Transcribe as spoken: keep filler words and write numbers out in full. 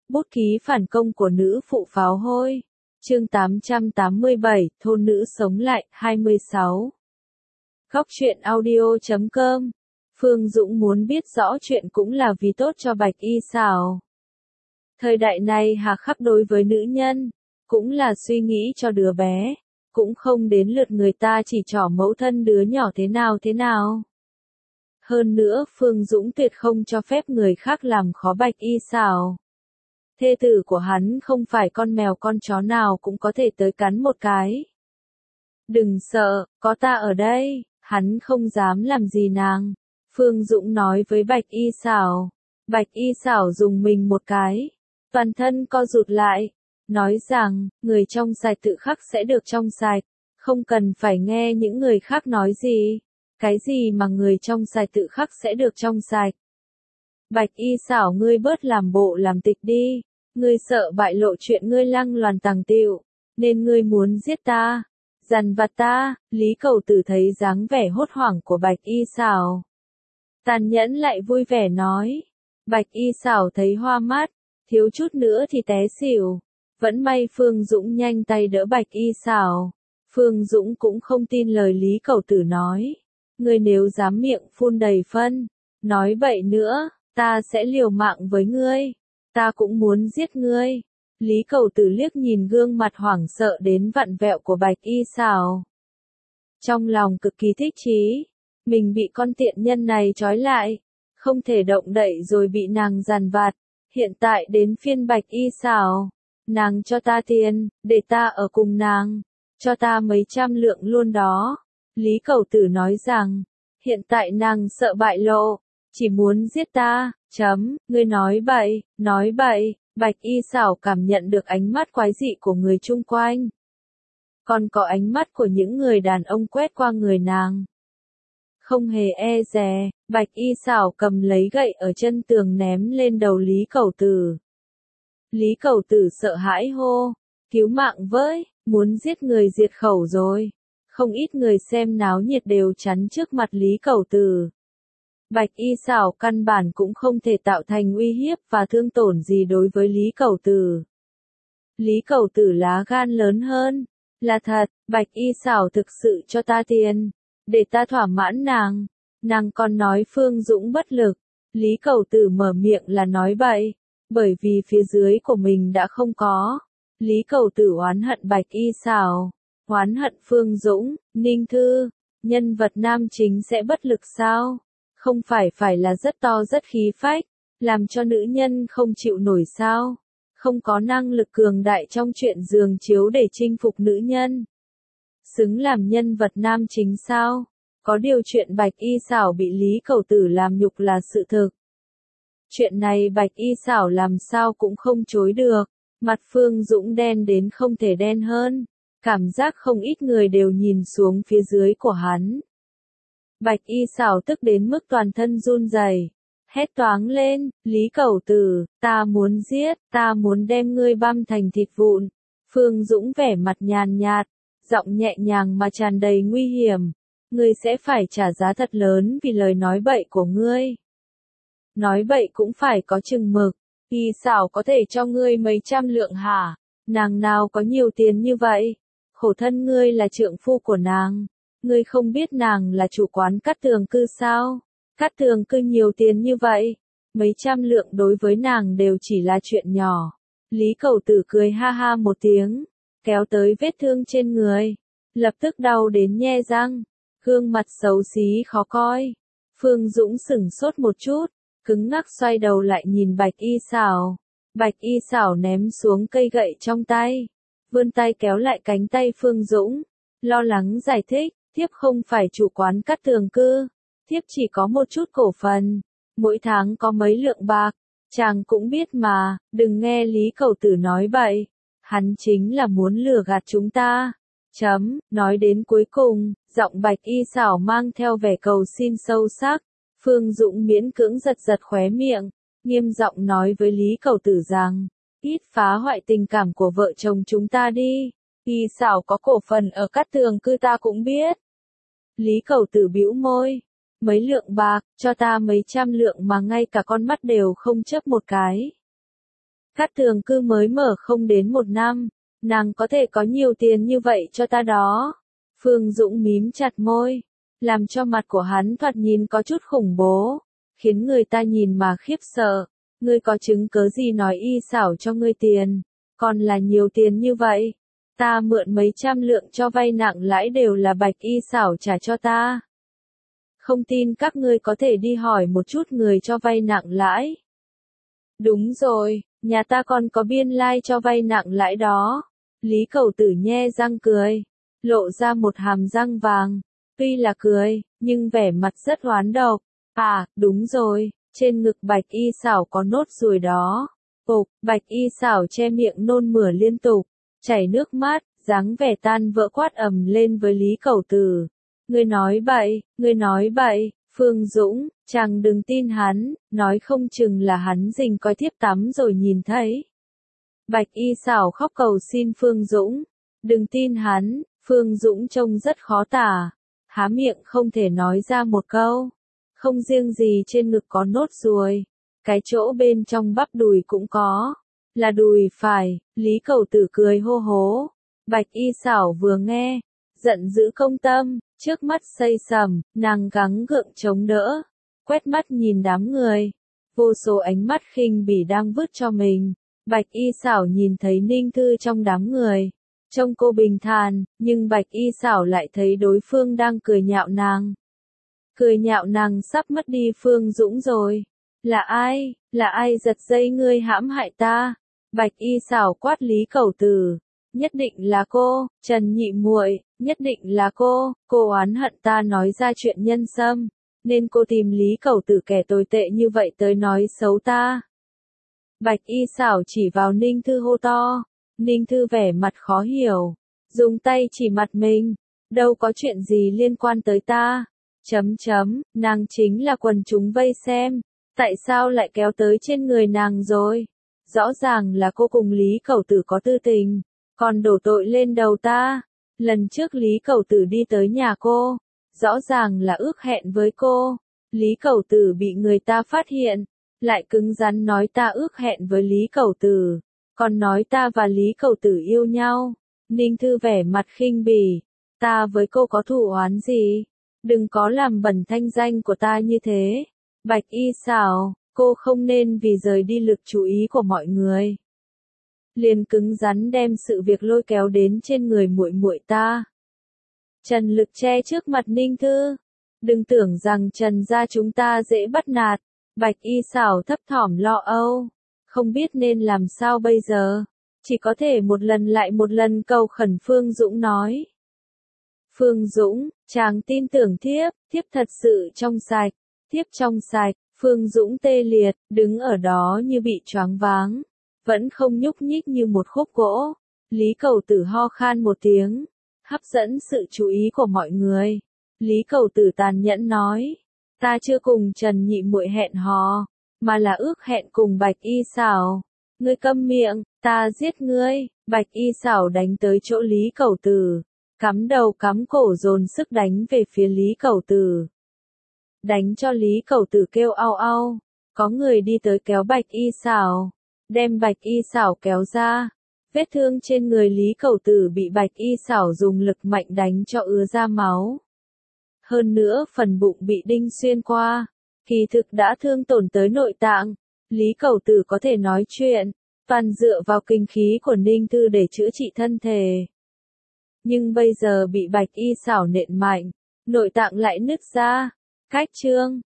Bút ký phản công của nữ phụ pháo hôi. Chương tám trăm tám mươi bảy, thôn nữ sống lại, hai mươi sáu. Góc truyện audio chấm com. Phương Dũng muốn biết rõ chuyện cũng là vì tốt cho Bạch Y Xảo. Thời đại này hà khắc đối với nữ nhân, cũng là suy nghĩ cho đứa bé, cũng không đến lượt người ta chỉ trỏ mẫu thân đứa nhỏ thế nào thế nào. Hơn nữa Phương Dũng tuyệt không cho phép người khác làm khó Bạch Y Xảo. Thê tử của hắn không phải con mèo con chó nào cũng có thể tới cắn một cái. Đừng sợ, có ta ở đây, hắn không dám làm gì nàng. Phương Dũng nói với Bạch Y Xảo. Bạch Y Xảo dùng mình một cái, toàn thân co rụt lại, nói rằng, người trong sạch tự khắc sẽ được trong sạch, không cần phải nghe những người khác nói gì. Cái gì mà người trong sạch tự khắc sẽ được trong sạch. Bạch Y Xảo, ngươi bớt làm bộ làm tịch đi, ngươi sợ bại lộ chuyện ngươi lăng loàn tàng tịu, nên ngươi muốn giết ta, dằn vặt ta. Lý Cầu Tử thấy dáng vẻ hốt hoảng của Bạch Y Xảo, tàn nhẫn lại vui vẻ nói. Bạch Y Xảo thấy hoa mắt, thiếu chút nữa thì té xỉu. Vẫn may Phương Dũng nhanh tay đỡ Bạch Y Xảo. Phương Dũng cũng không tin lời Lý Cầu Tử nói. Ngươi nếu dám miệng phun đầy phân, nói bậy nữa, ta sẽ liều mạng với ngươi. Ta cũng muốn giết ngươi. Lý Cầu Tử liếc nhìn gương mặt hoảng sợ đến vặn vẹo của Bạch Y Xảo, trong lòng cực kỳ thích chí. Mình bị con tiện nhân này trói lại, không thể động đậy rồi bị nàng dằn vặt. Hiện tại đến phiên Bạch Y Xảo, nàng cho ta tiền, để ta ở cùng nàng, cho ta mấy trăm lượng luôn đó. Lý Cầu Tử nói rằng, hiện tại nàng sợ bại lộ, chỉ muốn giết ta. Chấm, ngươi nói bậy, nói bậy. Bạch Y Xảo cảm nhận được ánh mắt quái dị của người chung quanh, còn có ánh mắt của những người đàn ông quét qua người nàng. Không hề e dè, Bạch Y Xảo cầm lấy gậy ở chân tường ném lên đầu Lý Cầu Tử. Lý Cầu Tử sợ hãi hô, cứu mạng với, muốn giết người diệt khẩu rồi. Không ít người xem náo nhiệt đều chắn trước mặt Lý Cầu Tử. Bạch Y Xảo căn bản cũng không thể tạo thành uy hiếp và thương tổn gì đối với Lý Cầu Tử. Lý Cầu Tử lá gan lớn hơn, là thật, Bạch Y Xảo thực sự cho ta tiền, để ta thỏa mãn nàng. Nàng còn nói Phương Dũng bất lực. Lý Cầu Tử mở miệng là nói bậy, bởi vì phía dưới của mình đã không có. Lý Cầu Tử oán hận Bạch Y Xảo, oán hận Phương Dũng. Ninh Thư, nhân vật nam chính sẽ bất lực sao? Không phải phải là rất to rất khí phách, làm cho nữ nhân không chịu nổi sao? Không có năng lực cường đại trong chuyện giường chiếu để chinh phục nữ nhân, xứng làm nhân vật nam chính sao? Có điều chuyện Bạch Y Xảo bị Lý Cầu Tử làm nhục là sự thực. Chuyện này Bạch Y Xảo làm sao cũng không chối được. Mặt Phương Dũng đen đến không thể đen hơn, cảm giác không ít người đều nhìn xuống phía dưới của hắn. Bạch Y Xảo tức đến mức toàn thân run rẩy, hét toáng lên, Lý Cầu Tử, ta muốn giết, ta muốn đem ngươi băm thành thịt vụn. Phương Dũng vẻ mặt nhàn nhạt, giọng nhẹ nhàng mà tràn đầy nguy hiểm, ngươi sẽ phải trả giá thật lớn vì lời nói bậy của ngươi. Nói bậy cũng phải có chừng mực. Y Xảo có thể cho ngươi mấy trăm lượng hả? Nàng nào có nhiều tiền như vậy? Khổ thân ngươi là trượng phu của nàng. Ngươi không biết nàng là chủ quán Cát Tường Cư sao? Cát Tường Cư nhiều tiền như vậy, mấy trăm lượng đối với nàng đều chỉ là chuyện nhỏ. Lý Cầu Tử cười ha ha một tiếng, kéo tới vết thương trên người, lập tức đau đến nhe răng, gương mặt xấu xí khó coi. Phương Dũng sửng sốt một chút, cứng ngắc xoay đầu lại nhìn Bạch Y Xảo. Bạch Y Xảo ném xuống cây gậy trong tay, vươn tay kéo lại cánh tay Phương Dũng, lo lắng giải thích, thiếp không phải chủ quán Cát Tường Cư, thiếp chỉ có một chút cổ phần, mỗi tháng có mấy lượng bạc, chàng cũng biết mà. Đừng nghe Lý Cầu Tử nói bậy, hắn chính là muốn lừa gạt chúng ta. Chấm, nói đến cuối cùng, giọng Bạch Y Xảo mang theo vẻ cầu xin sâu sắc. Phương Dũng miễn cưỡng giật giật khóe miệng, nghiêm giọng nói với Lý Cầu Tử rằng, ít phá hoại tình cảm của vợ chồng chúng ta đi. Y Xảo có cổ phần ở Cát Tường Cư ta cũng biết. Lý Cầu Tử bĩu môi, mấy lượng bạc, cho ta mấy trăm lượng mà ngay cả con mắt đều không chớp một cái. Cát Tường Cư mới mở không đến một năm, nàng có thể có nhiều tiền như vậy cho ta đó. Phương Dũng mím chặt môi, làm cho mặt của hắn thoạt nhìn có chút khủng bố, khiến người ta nhìn mà khiếp sợ. Ngươi có chứng cớ gì nói y xảo cho ngươi tiền, còn là nhiều tiền như vậy? Ta mượn mấy trăm lượng cho vay nặng lãi đều là Bạch y xảo trả cho ta. Không tin các ngươi có thể đi hỏi một chút người cho vay nặng lãi. Đúng rồi, nhà ta còn có biên lai cho vay nặng lãi đó. Lý Cầu Tử nhe răng cười, lộ ra một hàm răng vàng. Tuy là cười, nhưng vẻ mặt rất oán độc. À, đúng rồi, trên ngực Bạch y xảo có nốt ruồi đó. Ục, Bạch y xảo che miệng nôn mửa liên tục, chảy nước mắt, dáng vẻ tan vỡ quát ầm lên với Lý Cầu Tử. Ngươi nói bậy, ngươi nói bậy, Phương Dũng, chàng đừng tin hắn, nói không chừng là hắn rình coi thiếp tắm rồi nhìn thấy. Bạch y xảo khóc cầu xin Phương Dũng, đừng tin hắn. Phương Dũng trông rất khó tả, há miệng không thể nói ra một câu. Không riêng gì trên ngực có nốt ruồi, cái chỗ bên trong bắp đùi cũng có, là đùi phải. Lý Cầu Tử cười hô hố. Bạch y xảo vừa nghe, giận dữ công tâm, trước mắt xây sầm, nàng gắng gượng chống đỡ, quét mắt nhìn đám người, vô số ánh mắt khinh bỉ đang vứt cho mình. Bạch y xảo nhìn thấy Ninh Thư trong đám người, trông cô bình thản, nhưng Bạch y xảo lại thấy đối phương đang cười nhạo nàng. Cười nhạo nàng sắp mất đi Phương Dũng rồi. Là ai, là ai giật dây ngươi hãm hại ta? Bạch y xảo quát Lý Cầu Tử. Nhất định là cô, Trần Nhị muội, nhất định là cô, cô oán hận ta nói ra chuyện nhân sâm, nên cô tìm Lý Cầu Tử kẻ tồi tệ như vậy tới nói xấu ta. Bạch y xảo chỉ vào Ninh Thư hô to. Ninh Thư vẻ mặt khó hiểu, dùng tay chỉ mặt mình, đâu có chuyện gì liên quan tới ta. Chấm chấm, nàng chính là quần chúng vây xem, tại sao lại kéo tới trên người nàng rồi? Rõ ràng là cô cùng Lý Cầu Tử có tư tình, còn đổ tội lên đầu ta. Lần trước Lý Cầu Tử đi tới nhà cô, rõ ràng là ước hẹn với cô. Lý Cầu Tử bị người ta phát hiện, lại cứng rắn nói ta ước hẹn với Lý Cầu Tử, còn nói ta và Lý Cầu Tử yêu nhau. Ninh Thư vẻ mặt khinh bỉ, ta với cô có thù oán gì? Đừng có làm bẩn thanh danh của ta như thế. Bạch y xảo, cô không nên vì rời đi lực chú ý của mọi người, liền cứng rắn đem sự việc lôi kéo đến trên người muội muội ta. Trần Lực che trước mặt Ninh Thư, đừng tưởng rằng Trần gia chúng ta dễ bắt nạt. Bạch y xảo thấp thỏm lo âu, không biết nên làm sao bây giờ, chỉ có thể một lần lại một lần cầu khẩn Phương Dũng nói. Phương Dũng, chàng tin tưởng thiếp, thiếp thật sự trong sạch, thiếp trong sạch. Phương Dũng tê liệt, đứng ở đó như bị choáng váng, vẫn không nhúc nhích như một khúc gỗ. Lý Cầu Tử ho khan một tiếng, hấp dẫn sự chú ý của mọi người. Lý Cầu Tử tàn nhẫn nói, ta chưa cùng Trần Nhị muội hẹn hò, mà là ước hẹn cùng Bạch y xảo. Ngươi câm miệng, ta giết ngươi. Bạch y xảo đánh tới chỗ Lý Cầu Tử, cắm đầu cắm cổ dồn sức đánh về phía Lý Cầu Tử. Đánh cho Lý Cầu Tử kêu au au, có người đi tới kéo Bạch y xảo, đem Bạch y xảo kéo ra. Vết thương trên người Lý Cầu Tử bị Bạch y xảo dùng lực mạnh đánh cho ứa ra máu. Hơn nữa phần bụng bị đinh xuyên qua, kỳ thực đã thương tổn tới nội tạng. Lý Cầu Tử có thể nói chuyện, toàn dựa vào kinh khí của Ninh Thư để chữa trị thân thể. Nhưng bây giờ bị Bạch y xảo nện mạnh, nội tạng lại nứt ra. Cách chương